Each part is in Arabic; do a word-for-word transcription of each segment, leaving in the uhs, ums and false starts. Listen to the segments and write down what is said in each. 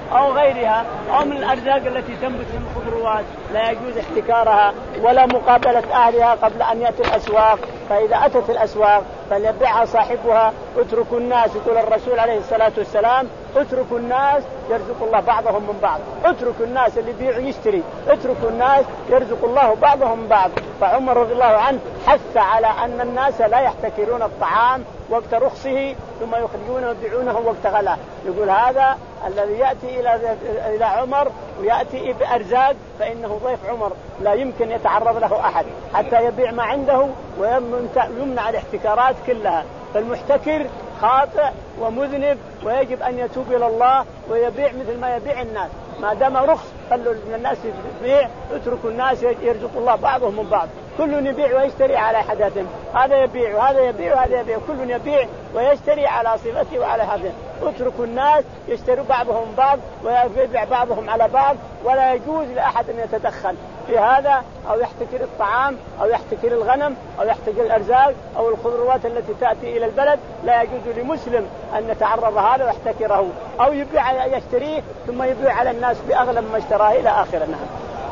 أو غيرها أو من الأرزاق التي تنبت من الخضروات لا يجوز احتكارها ولا مقابلة أهلها قبل أن يأتي الأسواق. فإذا أتت الأسواق فليبيعها صاحبها. اتركوا الناس، يقول الرسول عليه الصلاة والسلام اتركوا الناس يرزق الله بعضهم من بعض. اتركوا الناس اللي يبيع ويشتري، اتركوا الناس يرزق الله بعضهم من بعض. فعمر رضي الله عنه حث على أن الناس لا يحتكرون الطعام وقت رخصه ثم يخرجونه ويبيعونه وقت غلاه. يقول هذا الذي يأتي إلى إلى عمر ويأتي بأرزاق فإنه ضيف عمر لا يمكن يتعرض له أحد حتى يبيع ما عنده ويمنع الاحتكارات كلها. فالمحتكر خاطئ ومذنب ويجب أن يتوب إلى الله ويبيع مثل ما يبيع الناس. ما دام رخص خلوا الناس يبيع، اتركوا الناس يرزق الله بعضهم من بعض. كل يبيع ويشتري على حدثهم، هذا يبيع وهذا يبيع وهذا يبيع، كل يبيع ويشتري على صفته وعلى حدثه. اتركوا الناس يشتروا بعضهم بعض ويبيع بعضهم على بعض، ولا يجوز لأحد أن يتدخل في هذا أو يحتكر الطعام أو يحتكر الغنم أو يحتكر الأرزاق أو الخضروات التي تأتي إلى البلد. لا يجوز لمسلم أن يتعرض هذا ويحتكره أو يبيع يشتريه ثم يبيع على الناس بأغلى مما اشتراه إلى آخره. نعم.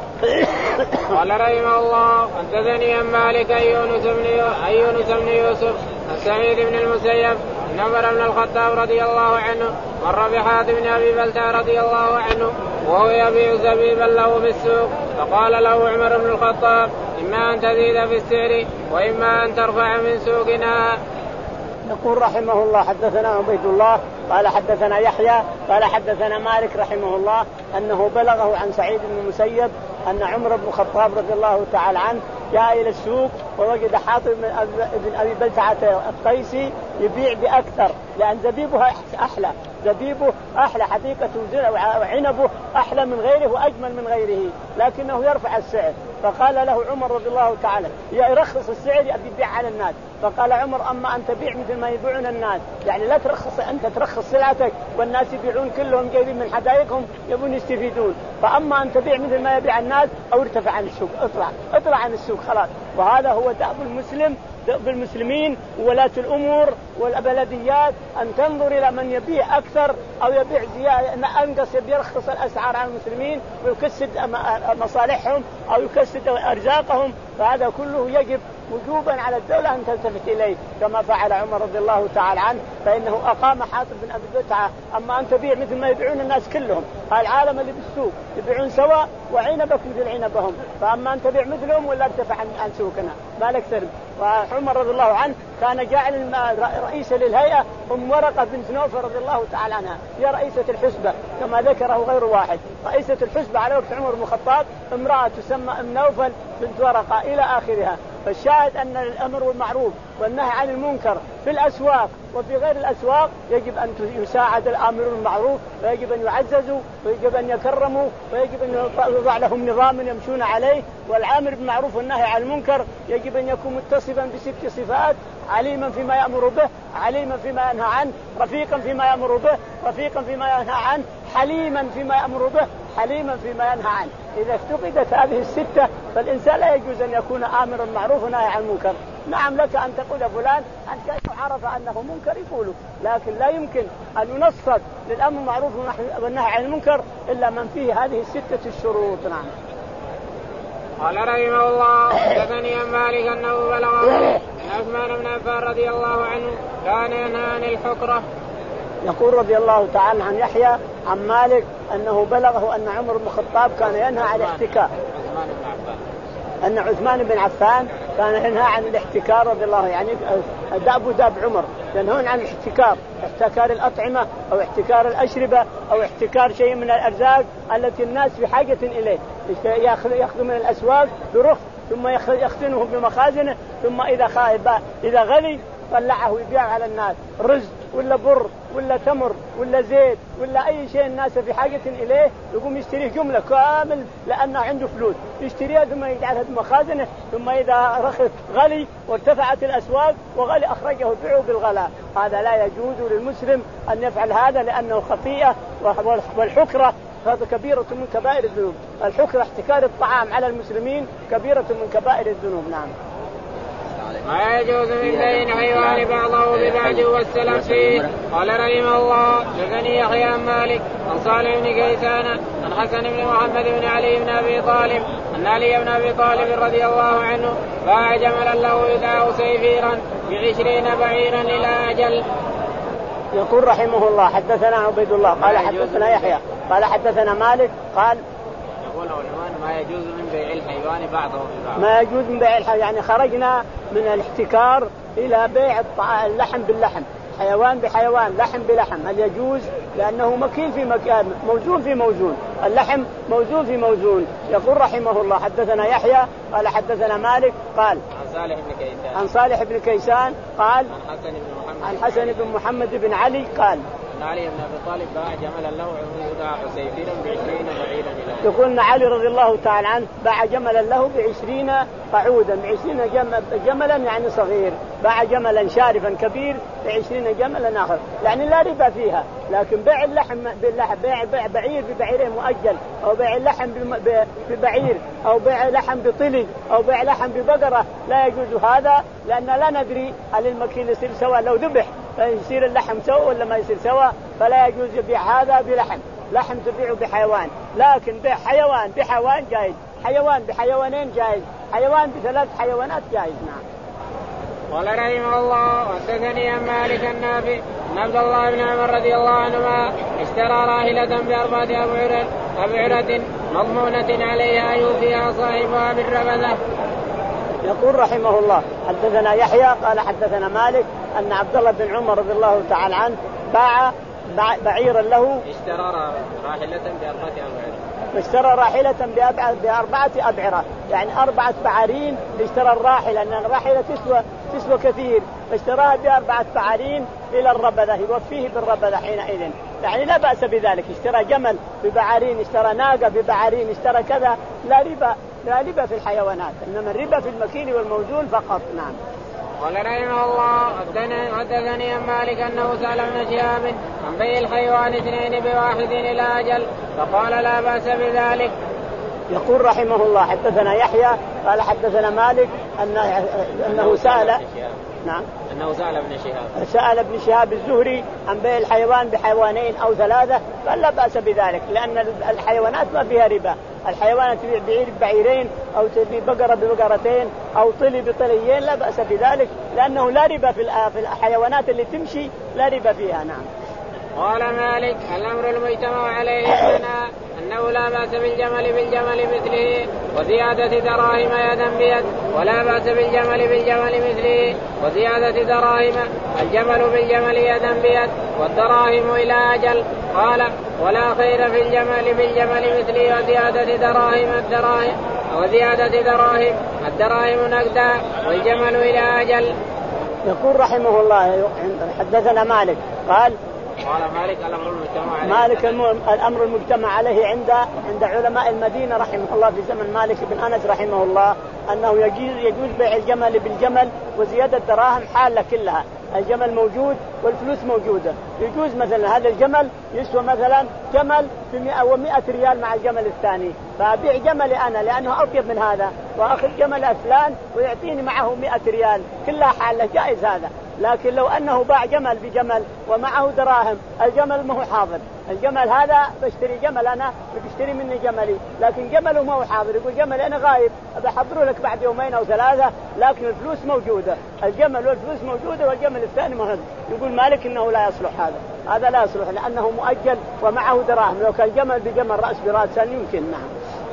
قال رحمه الله حدثني عن مالك أن يونس بن يوسف عن سعيد بن المسيب أن عمر بن الخطاب رضي الله عنه مر بحاتم بن أبي بلتع رضي الله عنه وهو يبيع زبيبا له في السوق، فقال له عمر بن الخطاب إما أن تزيد في السعر وإما أن ترفع من سوقنا. يقول رحمه الله حدثنا عبيد الله قال حدثنا يحيى قال حدثنا مالك رحمه الله أنه بلغه عن سعيد بن المسيب أن عمر بن الخطاب رضي الله تعالى عنه جاء إلى السوق ووجد حاطب بن أبي بلتعة القيسي يبيع بأكثر لأن زبيبه أحلى، زبيبه أحلى حديقة وعنبه أحلى من غيره وأجمل من غيره لكنه يرفع السعر. فقال له عمر رضي الله تعالى يرخص السعر أبي يبيع على الناس. فقال عمر أما أن تبيع مثل ما يبيعون الناس، يعني لا ترخص أنت ترخص سلعتك والناس يبيعون كلهم جايبين من حدائقهم يبون يستفيدون، فأما أن تبيع مثل ما يبيع الناس أو ارتفع عن السوق، اطلع اطلع عن السوق خلاص. وهذا هو دأب المسلم بالمسلمين وولاة الأمور والبلديات أن تنظر إلى من يبيع أكثر أو يبيع زيادة أنقص يرخص الأسعار على المسلمين ويكسد مصالحهم أو يكسد أرزاقهم. فهذا كله يجب وجوبا على الدولة أن تلتفت إليه كما فعل عمر رضي الله تعالى عنه، فإنه أقام حاطب بن أبي بلتعة. أما أن تبيع مثل ما يبيعون الناس كلهم، العالم اللي بالسوق يبيعون سواء وعنبك مثل عنبهم، فأما أن تبيع مثلهم ولا ارتفع عن سوقنا ما لك سرب. وعمر رضي الله عنه كان جاعل رئيسا للهيئة أم ورقة بنت نوفل رضي الله تعالى عنها هي رئيسة الحسبة كما ذكره غير واحد. رئيسة الحسبة على وقت عمر بن الخطاب امرأة تسمى أم نوفل بنت ورقة إلى آخرها. فالشاهد أن الأمر بالمعروف والنهي عن المنكر في الأسواق وفي غير الأسواق يجب أن يساعد الآمرون بالمعروف ويجب أن يعززوا ويجب أن يكرموا ويجب أن يوضع لهم نظام يمشون عليه. والعامر بالمعروف والنهي عن المنكر يجب أن يكون متصفا بست صفات: عليما فيما يأمر به، عليما فيما ينهى عنه، رفيقا فيما يأمر به، رفيقا فيما ينهى عنه، حليما فيما يأمر به، حليما فيما ينهى عنه. إذا افتقدت هذه الستة فالإنسان لا يجوز أن يكون آمرا بالمعروف ونهي عن المنكر. نعم لك أن تقول فلان أن كيف عرف أنه منكر يقوله، لكن لا يمكن أن ينصب للأمر بالمعروف والنهي عن المنكر إلا من فيه هذه الستة الشروط. نعم. قال رحمه الله حدثني عن مالك أنه بلغه أن عثمان بن عفان رضي الله عنه كان ينهى عن الحكرة. يقول رضي الله تعالى عن يحيى عن مالك أنه بلغه أن عمر بن الخطاب كان ينهى عن الاحتكار، أن عثمان بن عفان كان ينهى عن الاحتكار رضي الله، يعني داب داب عمر ينهون عن الاحتكار، احتكار الأطعمة أو احتكار الأشربة أو احتكار شيء من الأرزاق التي الناس في حاجة إليه، يأخذ من الأسواق برخص ثم يختنه بمخازنه ثم إذا خائب إذا غلي طلعه يبيع على الناس، رز ولا بر ولا تمر ولا زيت ولا أي شيء الناس في حاجة إليه يقوم يشتريه جملة كامل لأنه عنده فلوس يشتريها ثم يجعلها بمخازنه ثم إذا رخص غلي وارتفعت الأسواق وغلي أخرجه بيعه بالغلاء. هذا لا يجوز للمسلم أن يفعل هذا لأنه خطيئة. والحكرة هذا كبيرة من كبائر الذنوب، الحكرة احتكار الطعام على المسلمين كبيرة من كبائر الذنوب. نعم. ما يجوز من بين حيوان بعضه ببعض والسلام فيه. قال رحمه الله حدثني يحيى عن مالك عن صالح بن كيسان عن حسن بن محمد بن علي بن ابي طالب ان علي بن ابي طالب رضي الله عنه باع جملا له يدعى سيفيرا بعشرين بعيرا الى اجل. يقول رحمه الله حدثنا عبيد الله قال حدثنا يحيى قال حدثنا مالك قال يقول ما يجوز من بيع الحيوان بعضه ببعض. ما يجوز من بيع الحيوان يعني خرجنا من الاحتكار إلى بيع اللحم باللحم، حيوان بحيوان، لحم بلحم. هل يجوز؟ لأنه مكين في مكان، موزون في موزون، اللحم موزون في موزون. يقول رحمه الله حدثنا يحيى قال حدثنا مالك قال عن صالح بن كيسان عن صالح بن كيسان قال عن حسن بن محمد عن حسن بن محمد بن علي قال أن علي بن أبي طالب باع جملا له يدعى سيفيرا بعشرين بعيرا إلى. يقول أن علي رضي الله تعالى عنه باع جملا له بعشرين قعودا، بعشرين جملا يعني صغير، باع جملا شارفا كبير بعشرين جملا آخر، يعني لا ربا فيها. لكن بيع اللحم باللحم، بيع بيع بعير ببعير مؤجل، أو بيع اللحم ببعير، أو بيع لحم بطلي، أو بيع لحم ببقرة، لا يجوز هذا، لأن لا ندري هل المكيل يصير سوا لو ذبح فيصير اللحم سوا ولا ما يصير سوا، فلا يجوز يبيع هذا بلحم، لحم تبيعه بحيوان. لكن بيع حيوان بحيوان جائز، حيوان بحيوانين جائز، حيوان بثلاث حيوانات جائز. نعم. قال رحمه الله حدثني عن مالك النافع ان عبد الله بن عمر رضي الله عنهما اشترى راحلة بأربعة أبعرة مضمونة عليها يوفيها صاحبها بالربذة. يقول رحمه الله حدثنا يحيى قال حدثنا مالك أن عبد الله بن عمر رضي الله تعالى عنه باع بعيرا له، اشترى راحلة بأربعة أبعرة، اشترى راحلة بأربعة أبعرة، يعني أربعة بعارين. اشترى الراحلة لأن الراحلة تسوى تسوى كثير، فاشتراها بأربعة بعارين إلى الربذة، يوفيه بالربذة حينئذ، يعني لا بأس بذلك. اشترى جمل ببعارين، اشترى ناقة ببعارين، اشترى كذا، لا ربا، لا ربا في الحيوانات، إنما الربا في المكيل والموزون فقط. نعم. قال رحمه الله حدثني عن مالك انه سأل ابن شهاب عن بيع الحيوان اثنين بواحد الى اجل فقال لا باس بذلك. يقول رحمه الله حدثنا يحيى قال حدثنا مالك أنه, أنه سأل نعم أنه سأل ابن شهاب سأل ابن شهاب الزهري عن بيع الحيوان بحيوانين أو ثلاثة، قال لا بأس بذلك، لأن الحيوانات ما فيها ربا. الحيوانات تبيع بعير ببعيرين، أو تبيع بقرة ببقرتين، أو طلي بطليين، لا بأس بذلك، لأنه لا ربا في الحيوانات اللي تمشي، لا ربا فيها. نعم. قال مالك الأمر المجتمع عليه عندنا أنه لا بأس بالجمل بالجمل مثله وزيادة دراهم يدا بيد، ولا بأس بالجمل بالجمل مثله وزيادة دراهم، الجمل بالجمل يدا بيد والدراهم إلى أجل. قال ولا خير في الجمل بالجمل مثله وزيادة دراهم الدراهم وزيادة دراهم الدراهم نقدا والجمل إلى أجل. يقول رحمه الله حدثنا مالك قال قال مالك الأمر المجتمع عليه مالك الأمر المجتمع عليه عند عند علماء المدينة رحمه الله في زمن مالك بن أنس رحمه الله أنه يجوز يجوز بيع الجمل بالجمل وزيادة دراهم حالة كلها. الجمل موجود والفلوس موجودة، يجوز مثلا هذا الجمل يسوى مثلا جمل في مئة ومئة ريال مع الجمل الثاني، فأبيع جملي أنا لأنه أطيب من هذا، وأخذ جمل فلان ويعطيني معه مئة ريال، كلها حالة جائز هذا. لكن لو أنه باع جمل بجمل ومعه دراهم، الجمل ما هو حاضر، الجمل هذا بشتري جمل أنا بشتري مني جملي، لكن جمله ما هو حاضر، يقول جملي أنا غايب بحضره لك بعد يومين أو ثلاثة، لكن الفلوس موجودة، الجمل والفلوس موجودة والجمل الثاني موجود. يقول مالك إنه لا يصلح هذا، هذا لا يصلح لأنه مؤجل ومعه دراهم، لو كان جمل بجمل رأس براس يمكن. نعم.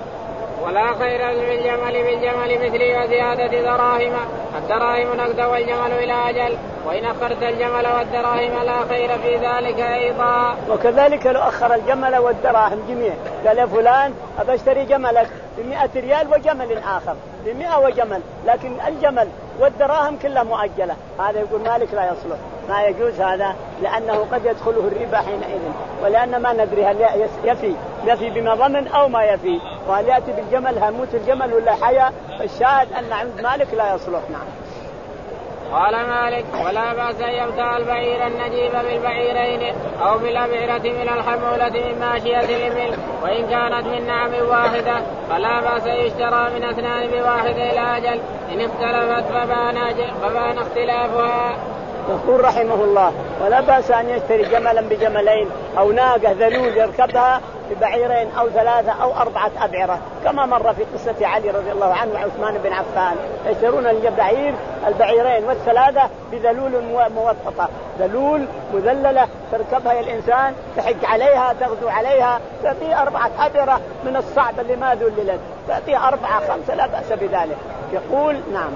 ولا خير بالجمل بالجمل مثلي وزيادة دراهم، الدراهم نقد والجمل إلى أجل، وإن أخرت الجمل والدراهم لا خير في ذلك أيضا. وكذلك لو أخر الجمل والدراهم جميع، قال يا فلان أبشتري جملك بمئة ريال وجمل آخر بمئة وجمل، لكن الجمل والدراهم كلها مؤجلة، هذا يقول مالك لا يصلح، ما يجوز هذا، لأنه قد يدخله الربا حينئذ، ولأن ما ندري هل يفي يفي بما ضمن أو ما يفي، وهل يأتي بالجمل هموت الجمل ولا حيا، فالشاهد أن عند مالك لا يصلح. نعم. قال مالك ولا بأس أن يبتاع البعير النجيب بالبعيرين أو بالأبعرة من الحمولة من ماشية الإبل وإن كانت من نعم واحدة فلا بأس يشترى من أثنان بواحد إلى أجل إن اختلفت فبان, فبان اختلافها. يقول رحمه الله ولا بأس أن يشتري جملا بجملين أو ناقة ذلول يركبها ببعيرين أو ثلاثة أو أربعة أبعرة كما مر في قصة علي رضي الله عنه وعثمان بن عفان يشترون البعير البعيرين والثلاثة بذلول موططة ذلول مذللة تركبها الإنسان تحج عليها تغدو عليها تعطيه أربعة أبعرة من الصعب اللي ما ذللت تعطيه أربعة خمسة لا بأس بذلك. يقول نعم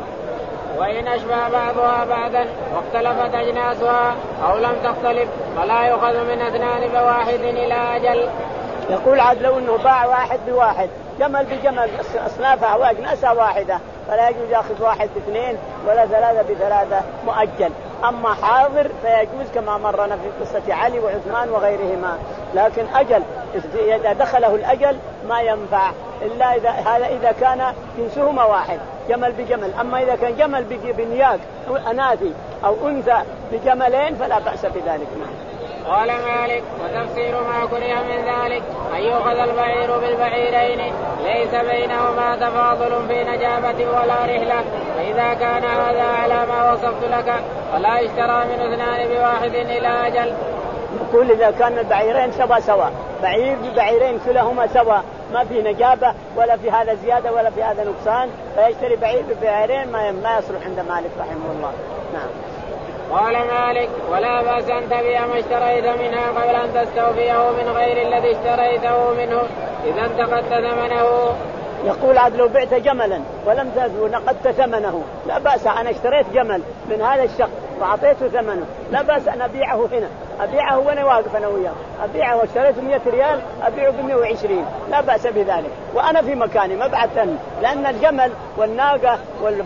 وإن أشبه بعضها بعضا واختلفت أجناسها أو لم تختلف فلا يؤخذ من أثنان بواحد إلى أجل. يقول عاد لو أنه باع واحد بواحد جمل بجمل أصنافها وأجناسها واحدة فلا يجوز يأخذ واحد باثنين ولا ثلاثة بثلاثة مؤجل. أما حاضر فيجوز كما مرنا في قصة علي وعثمان وغيرهما لكن أجل إذا دخله الأجل ما ينفع إلا إذا هذا إذا كان جنسهما واحد جمل بجمل. أما إذا كان جمل بنياق أناثي أو أنثى بجملين فلا بأس بذلك. قال مالك وتفسير ما كره من ذلك أن يؤخذ البعير بالبعيرين ليس بينهما تفاضل في نجابة ولا رحلة فإذا كان هذا على ما وصفت لك فلا يشترى من اثنان بواحد إلى أجل. يقول إذا كان البعيرين سوا سوا بعير ببعيرين كلهما سوا ما في نجابة ولا في هذا زيادة ولا في هذا نقصان فيشتري بعير ببعيرين ما يصلح عند مالك رحمه الله. نعم. قال مالك ولا بأس أن تبيع ما اشتريت منها قبل أن تستوفيه من غير الذي اشتريته منه إذا انتقدت ثمنه. يقول عاد لو بعت جملا ولم تزو نقدت ثمنه لا بأس. أنا اشتريت جمل من هذا الشخص وأعطيته ثمنه لا بأس أن أبيعه هنا أبيعه وأنا واقف أنا وياه أبيعه واشتريته مئة ريال أبيعه بمئة وعشرين لا بأس بذلك وأنا في مكاني ما بعتني لأن الجمل والناقة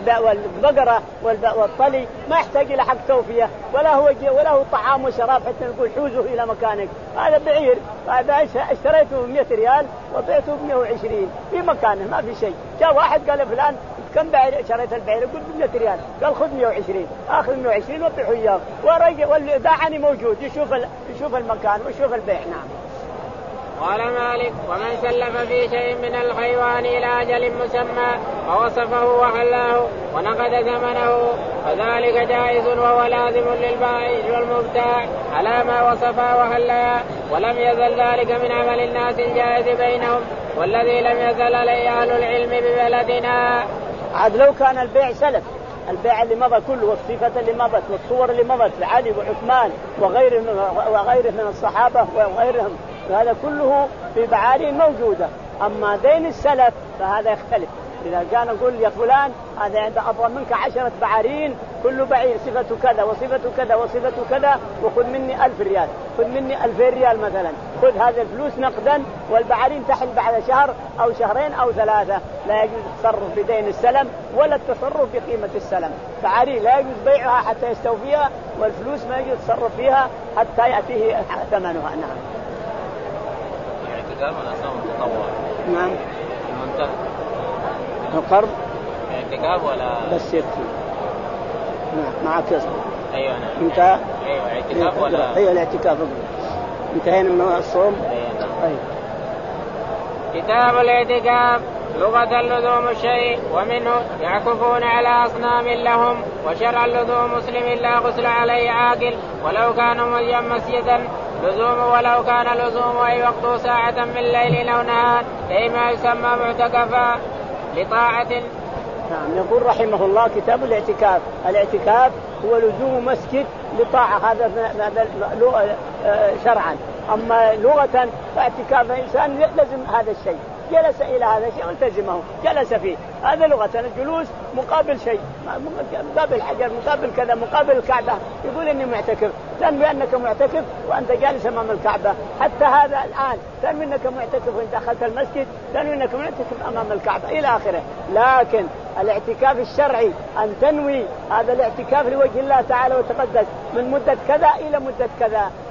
والبقرة والطلي ما يحتاج إلى حق توفية ولا هو ولا هو طعام وشراب حتى نقول حوزه إلى مكانك. هذا بعير هذا اشتريته بمئة ريال وبيعته بمئة وعشرين في مكانه ما في شيء. جاء واحد قال فلان كم بعير شريت البعير قلت مئة ريال قال خذ مئة وعشرين آخذ مئة وعشرين وبيعه إياه ورجع واللي باعني موجود يشوف يشوف المكان ويشوف البيع. نعم. قال مالك ومن سلف في شيء من الحيوان إلى أجل مسمى فوصفه وحلاه ونقد ثمنه فذلك جائز وهو لازم للبائع والمبتاع على ما وصفه وحلاه ولم يزل ذلك من عمل الناس الجائز بينهم والذي لم يزل عليه أهل العلم ببلدنا. عاد لو كان البيع سلف البيع اللي مضى كله والصفة اللي مضت والصور اللي مضت لعلي وعثمان وغيرهم وغيرهم من الصحابة وغيرهم هذا كله في بعارين موجودة. أما دين السلف فهذا يختلف. إذا كان نقول يا فلان هذا عند أفضل منك عشرة بعارين كل بعير صفته كذا وصفته كذا وصفته كذا وخذ مني ألف ريال خذ مني ألفين ريال مثلا خذ هذا الفلوس نقدا والبعارين تحل بعد شهر أو شهرين أو ثلاثة لا يجوز التصرف بدين السلم ولا التصرف بقيمة السلم. بعارين لا يجوز بيعها حتى يستوفيها والفلوس ما يجوز التصرف فيها حتى يأتيه ثمنها. نعم. اعتقاد ولا أصنام متطوع؟ نعم. المنتهى القرض اعتقاد ولا بس يكفي. نعم معك يصبر. أيوة نعم. انت أيوة اعتقاد ولا هي الاعتكاف انتهينا من الصوم. أيوة. كتاب الاعتكاف لغة لزوم الشيء ومنه يعكفون على أصنام لهم وشرع لزوم مسلم لا غسل عليه عاقل ولو كان مزيا مسجدا لزوم ولو كان لزوم أي وقت ساعة من الليل أو نهار كما يسمى معتكفا لطاعة. نعم. يقول رحمه الله كتاب الاعتكاف. الاعتكاف هو لزوم مسجد لطاعة هذا هذا شرعا. أما لغة فاعتكاف إنسان لازم هذا الشيء جلس إلى هذا الشيء والتزمه جلس فيه هذا لغة. الجلوس مقابل شيء مقابل حجر مقابل كذا مقابل الكعبة يقول إني معتكف تنوي أنك معتكف وأنت جالس أمام الكعبة. حتى هذا الآن تنوي أنك معتكف وإنت دخلت المسجد تنوي أنك معتكف أمام الكعبة إلى آخره. لكن الاعتكاف الشرعي أن تنوي هذا الاعتكاف لوجه الله تعالى وتقدس من مدة كذا إلى مدة كذا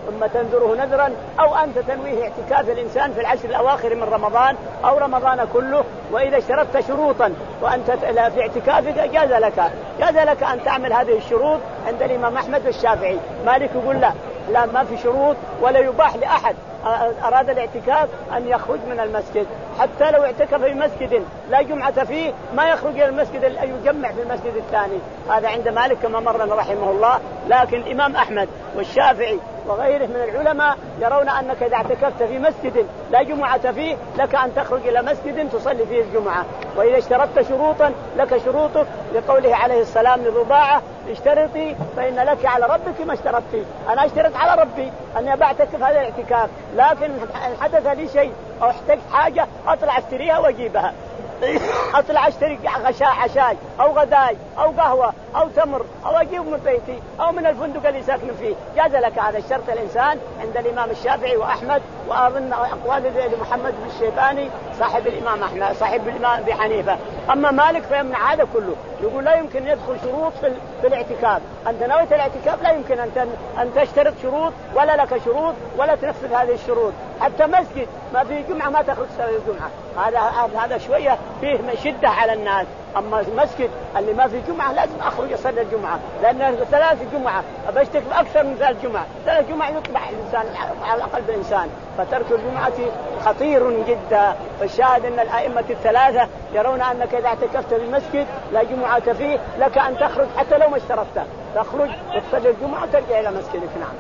ثم تنذره نذرا، أو أنت تنويه اعتكاف الإنسان في العشر الأواخر من رمضان أو رمضان كله. وإذا اشترطت شروطا وأنت في اعتكافك جاز لك جاز لك أن تعمل هذه الشروط عند الإمام أحمد والشافعي. مالك يقول لا لا ما في شروط، ولا يباح لأحد أراد الاعتكاف أن يخرج من المسجد، حتى لو اعتكف في مسجد لا جمعة فيه ما يخرج إلى المسجد أن يجمع في المسجد الثاني. هذا عند مالك كما مرنا رحمه الله. لكن الإمام أحمد والشافعي وغيره من العلماء يرون أنك إذا اعتكفت في مسجد لا جمعة فيه لك أن تخرج إلى مسجد تصلي فيه الجمعة. وإذا اشترطت شروطا لك شروطك، لقوله عليه السلام لرباعة اشترطي فإن لك على ربك ما اشترطتي. أنا اشترط على ربي أني بعتكف هذا الاعتكاف، لكن إن حدث لي شيء أو احتجت حاجة أطلع اشتريها وأجيبها، أطلع أشتري غشاء عشاي أو غداي أو قهوة أو تمر أو أجيب من بيتي أو من الفندق اللي ساكن فيه، جاز لك هذا الشرط الإنسان عند الإمام الشافعي وأحمد، وأظن أقوال محمد بن الشيباني صاحب الإمام أحمد صاحب الإمام أبي حنيفة. أما مالك فيمنع هذا كله، يقول لا يمكن يدخل شروط في, في الاعتكاف. أنت نويت الاعتكاف لا يمكن أن أن تشترط شروط ولا لك شروط ولا تنفذ هذه الشروط. حتى مسجد ما في جمعة ما تخرج صلاة الجمعة، هذا هذا شوية فيه شدة على الناس. أما المسجد اللي ما في جمعة لازم أخرج أصلي الجمعة، لأن ثلاث جمعة بشتك أكثر من ثلاث جمعة، ثلاث جمعة يطبع الإنسان على قلب الإنسان، فترك الجمعة خطير جدا. فالشاهد أن الأئمة الثلاثة يرون أنك إذا اعتكفت في المسجد لا جمعة فيه لك أن تخرج حتى لو ما اشترطت، تخرج وتصلي الجمعة وترجع إلى مسجدك. نعم.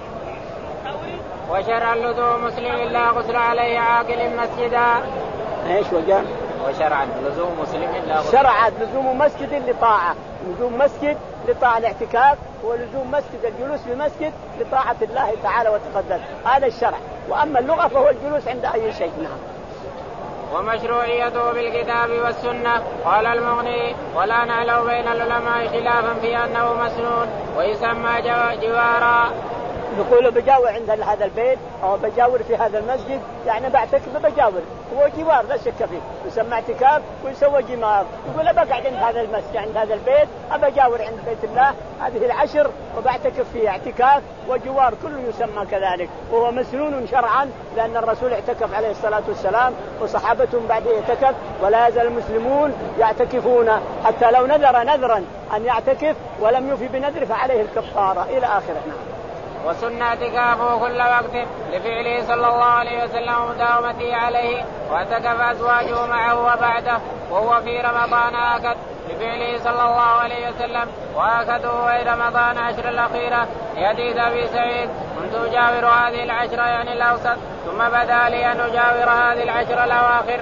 وشرع لزوم مسلم لا غسل عليه عاقل مسجدا. ايش وجه؟ وشرع لزوم مسلم لا غسل. شرع لزوم مسجد لطاعة، لزوم مسجد لطاعة الاعتكاف، ولزوم مسجد الجلوس في مسجد لطاعة الله تعالى وتقدس، هذا الشرع. وأما اللغة فهو الجلوس عند أي شيء. نعم. ومشروعيته بالكتاب والسنة. قال المغني ولا نعلم بين العلماء خلافا في أنه مسنون ويسمى جوارا. يقول بجاور عند هذا البيت أو بجاور في هذا المسجد، يعني بعتكف بجاور، هو جوار لا شك فيه، يسمى اعتكاف ويسوى جمار. يقول بقعد عند هذا المسجد عند هذا البيت أبجاور عند بيت الله هذه العشر وبعتكف فيه اعتكاف وجوار، كله يسمى كذلك. وهو مسنون شرعا لأن الرسول اعتكف عليه الصلاة والسلام وصحابتهم بعده اعتكف، ولا يزال المسلمون يعتكفون حتى لو نذر نذرا أن يعتكف ولم يفي بنذر فعليه الكفارة إلى آخره. نعم. وسنة اعتكافه كل وقت لفعله صلى الله عليه وسلم ومداومته عليه، واعتكف أزواجه معه وبعده، وهو في رمضان آكد لفعله صلى الله عليه وسلم، وآكده في رمضان عشر الأخيرة لحديث أبي سعيد كنت أجاور هذه العشر يعني الأوسط ثم بدا لي أن أجاور هذه العشر الأواخر.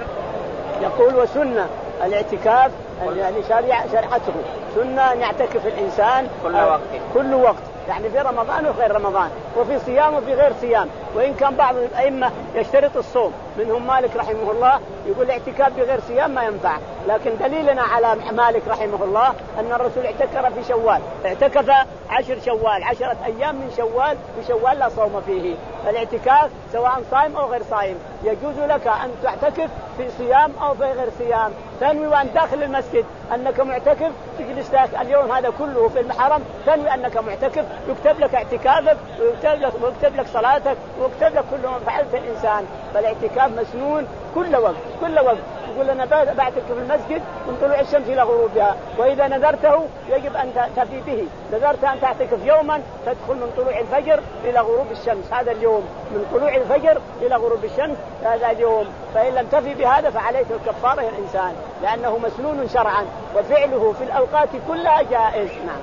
يقول وسنة الاعتكاف يعني شرعته سنة أن يعتكف الإنسان كل وقت كل وقت، يعني في رمضان وغير رمضان، وفي صيام وفي غير صيام. وإن كان بعض الأئمة يشترط الصوم، منهم مالك رحمه الله يقول الاعتكاف بغير صيام ما ينفع، لكن دليلنا على مالك رحمه الله أن الرسول اعتكف في شوال، اعتكف عشر شوال عشرة أيام من شوال، وشوال لا صوم فيه. الاعتكاف سواء صائم أو غير صائم يجوز لك أن تعتكف في صيام أو في غير صيام، تنوي وأن داخل المسجد أنك معتكف، تجلس اليوم هذا كله في الحرم تنوي أنك معتكف، يكتب لك اعتكافك ويكتب لك, ويكتب لك صلاتك ويكتب لك كل ما فعلت الإنسان. فالاعتكاف مسنون كل وقت كل وقت. يقول أنا بعتكف في المسجد من طلوع الشمس إلى غروبها، وإذا نذرته يجب أن تفي به. نذرت أن تعتكف يوما تدخل من طلوع الفجر إلى غروب الشمس هذا اليوم، من طلوع الفجر إلى غروب الشمس هذا اليوم، فإن لم تفي بهذا فعليك الكفارة يا الإنسان، لأنه مسنون شرعا وفعله في الأوقات كلها جائز. نعم.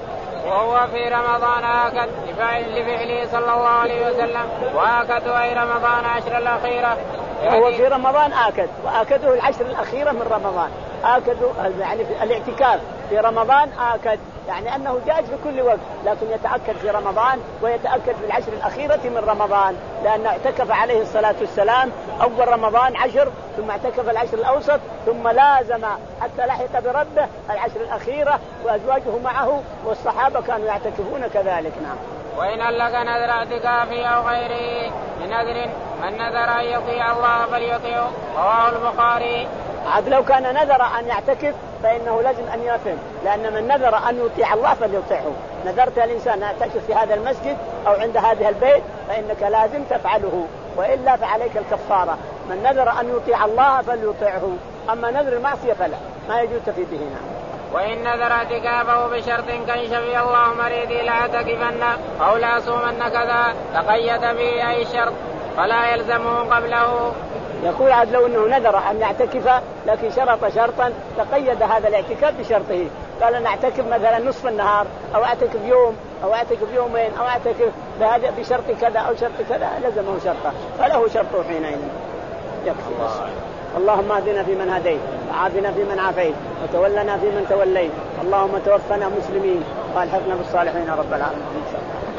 وهو في رمضان آكد لفعله صلى الله عليه وسلم، وآكد أي رمضان عشر الأخيرة. وهو في رمضان آكد، وآكده العشر الأخيرة من رمضان. آكدوا يعني في الاعتكاف في رمضان آكد، يعني أنه جائز في كل وقت، لكن يتأكد في رمضان ويتأكد في العشر الأخيرة من رمضان، لأنه اعتكف عليه الصلاة والسلام أول رمضان عشر، ثم اعتكف العشر الأوسط، ثم لازم حتى لحق بربه العشر الأخيرة، وأزواجه معه والصحابة كانوا يعتكفون كذلك. نعم. وإن لك نذر اعتكافه أو غيره بنذر من نذر أن يطيع الله فليطيعه، رواه البخاري. عاد لو كان نذر أن يعتكف فإنه لازم أن يفهم لأن من نذر أن يطيع الله فليطيعه. نذرت الإنسان أن اعتكف في هذا المسجد أو عند هذا البيت فإنك لازم تفعله، وإلا فعليك الكفارة. من نذر أن يطيع الله فليطيعه، أما نذر المعصية فلا، ما يجوز تفيد به. وإن نذر اعتكافه بشرط كان شفي الله مريضي لاعتكفن أو لاصومن كذا تقيد به أي شرط فلا يلزمه قبله. يقول عاد لو أنه نذر أن يعتكف لكن شرط شرطا تقيد هذا الاعتكاف بشرطه، قال أنا أعتكف مثلا نصف النهار أو أعتكف يوم أو أعتكف يومين أو أعتكف بهذا بشرط كذا أو شرط كذا لزمه شرطه، فله شرطه حينئذ يكفي بس. اللهم اهدنا فيمن هديت وعافنا فيمن عافيت وتولنا فيمن توليت، اللهم توفنا مسلمين والحقنا بالصالحين رب العالمين.